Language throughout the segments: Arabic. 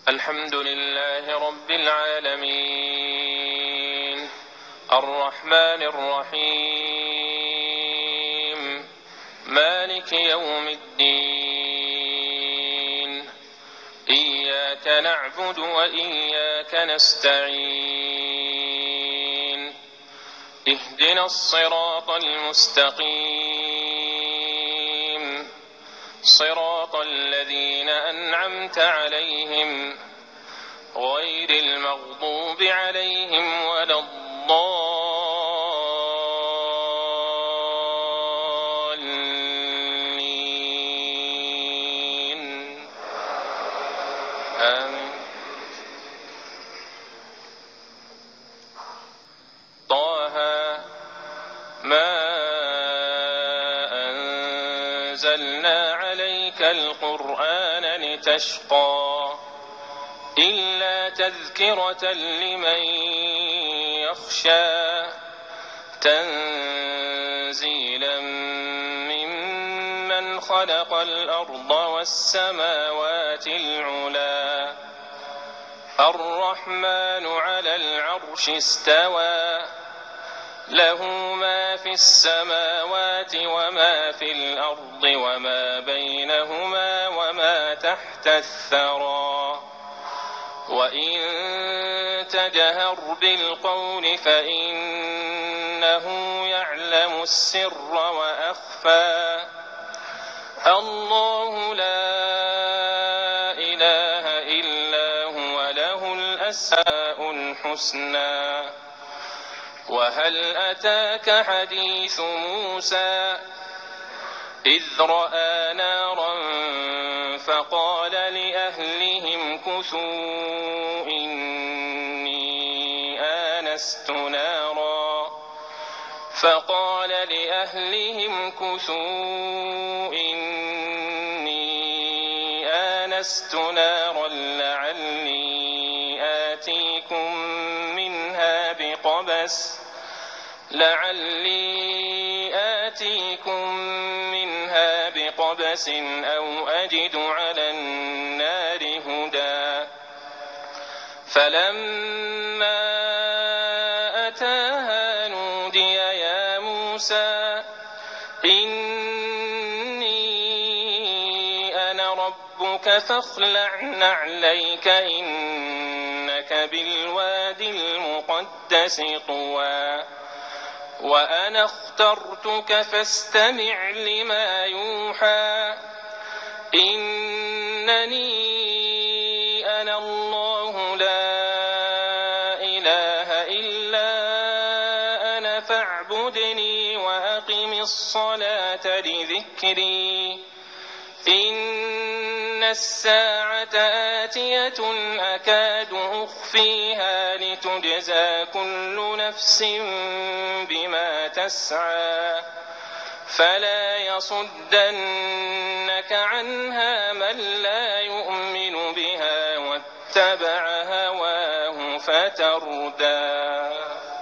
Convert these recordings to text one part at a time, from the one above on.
الحمد لله رب العالمين الرحمن الرحيم مالك يوم الدين إياك نعبد وإياك نستعين اهدنا الصراط المستقيم صراط الذين أنعمت عليهم غير المغضوب عليهم ولا الضالين آمين. طه ما أنزلنا عليك القرآن لتشقى إلا تذكرة لمن يخشى تنزيلا ممن خلق الأرض والسماوات العلى الرحمن على العرش استوى له ما في السماوات وما في الأرض وما بينهما وما تحت الثرى وإن تجهر بالقول فإنه يعلم السر وأخفى الله لا إله إلا هو له الأسماء الحسنى وهل أتاك حديث موسى إذ رأى نارا فقال لأهلهم كثوا إني آنست نارا لعلي آتيكم منها بقبس أو أجد على النار هدى فلما أتاها نودي يا موسى إني أنا ربك فاخلع نعليك إنك بالوادي المقدس طوى وأنا اخترتك فاستمع لما يوحى إنني أنا الله لا إله إلا أنا فاعبدني وأقم الصلاة لذكري إن الساعة آتية أكاد أخفيها لتجزى كل نفس بما تسعى فلا يصدنك عنها من لا يؤمن بها واتبع هواه فتردى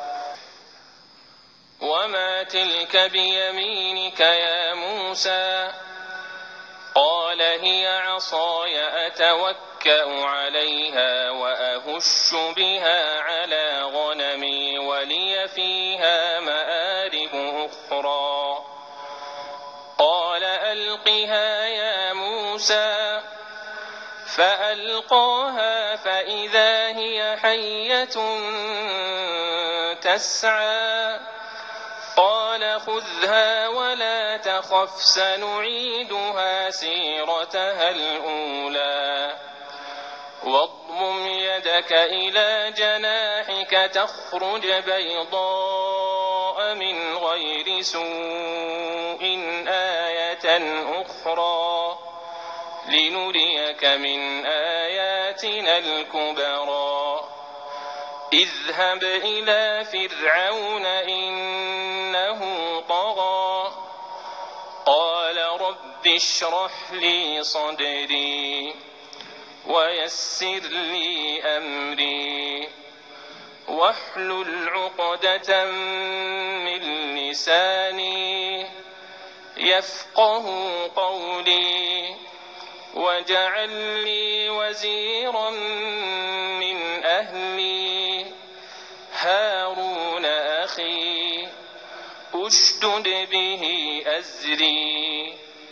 وما تلك بيمينك يا موسى قال هي عصاي أتوكأ عليها وأهش بها على غنمي ولي فيها مآرب أخرى قال ألقها يا موسى فألقاها فإذا هي حية تسعى قال خذها ولا تخف سنعيدها سيرتها الأولى واضمم يدك إلى جناحك تخرج بيضاء من غير سوء آية أخرى لنريك من آياتنا الكبرى اذهب إلى فرعون إنه طغى قال رب اشرح لي صدري ويسر لي أمري واحلل عقدة من لساني يفقه قولي واجعل لي وزيرا من أهلي هارون أخي أشدد به أزري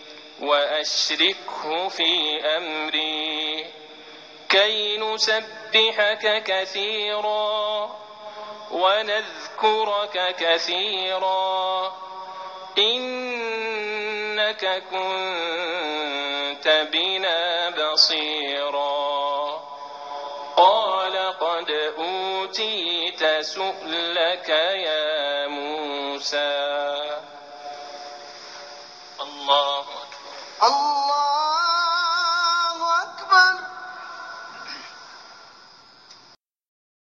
وأشركه في أمري كي نسبحك كثيرا ونذكرك كثيرا إنك كنت بنا بصيرا قال قد أوتيت سؤلك يا موسى